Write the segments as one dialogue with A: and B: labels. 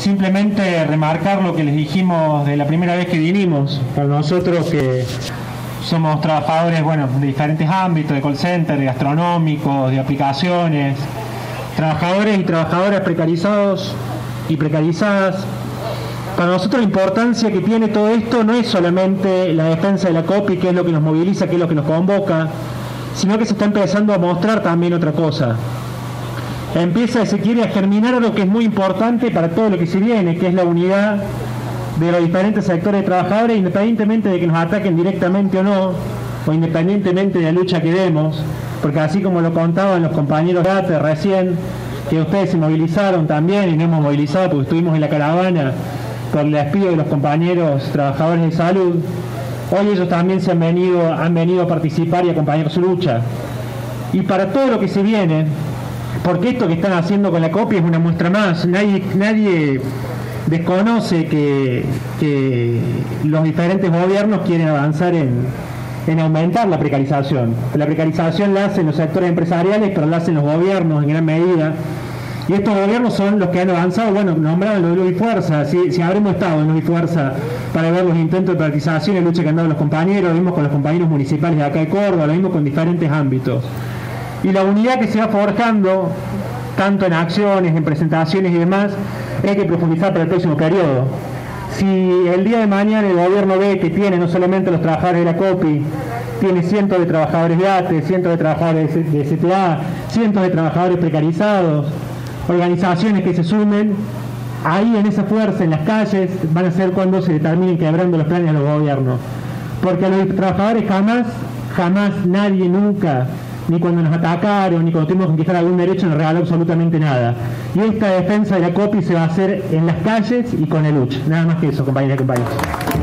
A: simplemente remarcar lo que les dijimos de la primera vez que vinimos. Para nosotros que somos trabajadores, bueno, de diferentes ámbitos, de call center, de gastronómicos, de aplicaciones, trabajadores y trabajadoras precarizados y precarizadas. Para nosotros la importancia que tiene todo esto no es solamente la defensa de la COPI, que es lo que nos moviliza, que es lo que nos convoca, sino que se está empezando a mostrar también otra cosa. Empieza, si quiere, a germinar algo que es muy importante para todo lo que se viene, que es la unidad de los diferentes sectores de trabajadores, independientemente de que nos ataquen directamente o no, o independientemente de la lucha que demos, porque así como lo contaban los compañeros de ATE recién, que ustedes se movilizaron también y nos hemos movilizado porque estuvimos en la caravana por el despido de los compañeros trabajadores de salud, hoy ellos también han venido a participar y a acompañar su lucha. Y para todo lo que se viene, porque esto que están haciendo con la COPI es una muestra más, nadie desconoce que los diferentes gobiernos quieren avanzar en aumentar la precarización. La precarización la hacen los sectores empresariales, pero la hacen los gobiernos en gran medida. Y estos gobiernos son los que han avanzado, bueno, nombraron lo de Luz y Fuerza, si habremos estado en Luz y Fuerza para ver los intentos de privatización y lucha que han dado los compañeros, lo mismo con los compañeros municipales de acá de Córdoba, lo mismo con diferentes ámbitos. Y la unidad que se va forjando, tanto en acciones, en presentaciones y demás, hay que profundizar para el próximo periodo. Si el día de mañana el gobierno ve que tiene no solamente los trabajadores de la COPI, tiene cientos de trabajadores de ATE, cientos de trabajadores de CTA, cientos de trabajadores precarizados, organizaciones que se sumen, ahí en esa fuerza, en las calles, van a ser cuando se terminen quebrando los planes de los gobiernos. Porque a los trabajadores jamás nadie, nunca, ni cuando nos atacaron, ni cuando tuvimos que conquistar algún derecho, nos regaló absolutamente nada. Y esta defensa de la COPI se va a hacer en las calles y con el UCH. Nada más que eso, compañeras y compañeros.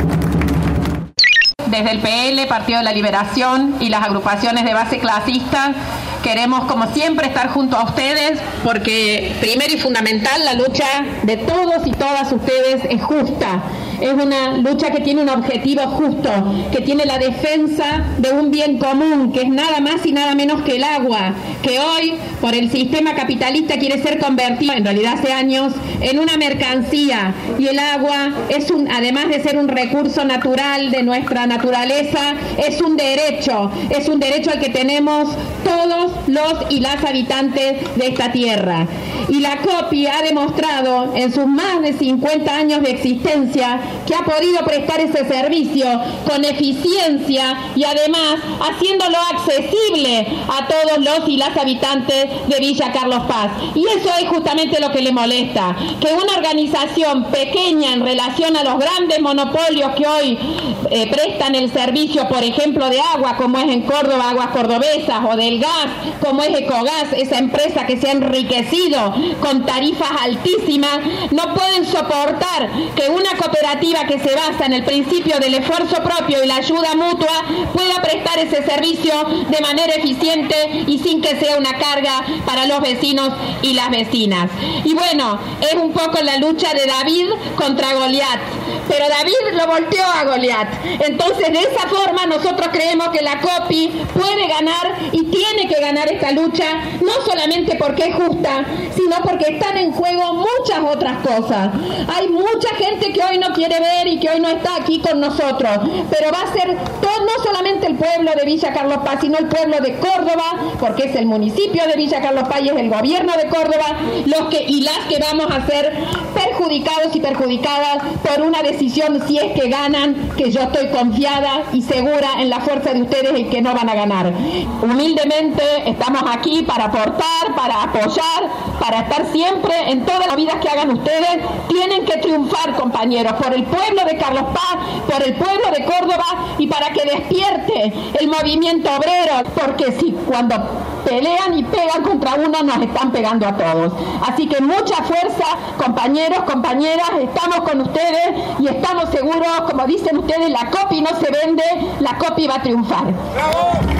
B: Desde el PL, Partido de la Liberación y las agrupaciones de base clasista, queremos, como siempre, estar junto a ustedes porque, primero y fundamental, la lucha de todos y todas ustedes es justa. Es una lucha que tiene un objetivo justo, que tiene la defensa de un bien común, que es nada más y nada menos que el agua, que hoy, por el sistema capitalista, quiere ser convertido, en realidad hace años, en una mercancía. Y el agua, además de ser un recurso natural de nuestra naturaleza, es un derecho al que tenemos todos los y las habitantes de esta tierra. Y la COPI ha demostrado en sus más de 50 años de existencia que ha podido prestar ese servicio con eficiencia y además haciéndolo accesible a todos los y las habitantes de Villa Carlos Paz. Y eso es justamente lo que le molesta, que una organización pequeña en relación a los grandes monopolios que hoy prestan el servicio, por ejemplo, de agua, como es en Córdoba, Aguas Cordobesas, o del gas, como es Ecogas, esa empresa que se ha enriquecido con tarifas altísimas, no pueden soportar que una cooperativa que se basa en el principio del esfuerzo propio y la ayuda mutua pueda prestar ese servicio de manera eficiente y sin que sea una carga para los vecinos y las vecinas. Y bueno, es un poco la lucha de David contra Goliat, pero David lo volteó a Goliat. Entonces, de esa forma, nosotros creemos que la COPI puede ganar y tiene que ganar esta lucha, no solamente porque es justa, sino porque están en juego muchas otras cosas. Hay mucha gente que hoy no quiere ver y que hoy no está aquí con nosotros, pero va a ser no solamente el pueblo de Villa Carlos Paz, sino el pueblo de Córdoba, porque es el municipio de Villa Carlos Paz y es el gobierno de Córdoba los que y las que vamos a ser perjudicados y perjudicadas por una decisión, si es que ganan, que yo estoy confiada y segura en la fuerza de ustedes y que no van a ganar. Humildemente estamos aquí para aportar, para apoyar, para estar siempre en todas las vidas que hagan ustedes. Tienen que triunfar, compañeros, por el pueblo de Carlos Paz, por el pueblo de Córdoba y para que despierte el movimiento obrero, porque si cuando pelean y pegan contra uno nos están pegando a todos. Así que mucha fuerza, compañeros, compañeras, estamos con ustedes y estamos seguros, como dicen ustedes, la COPI no se vende, la COPI va a triunfar. ¡Bravo!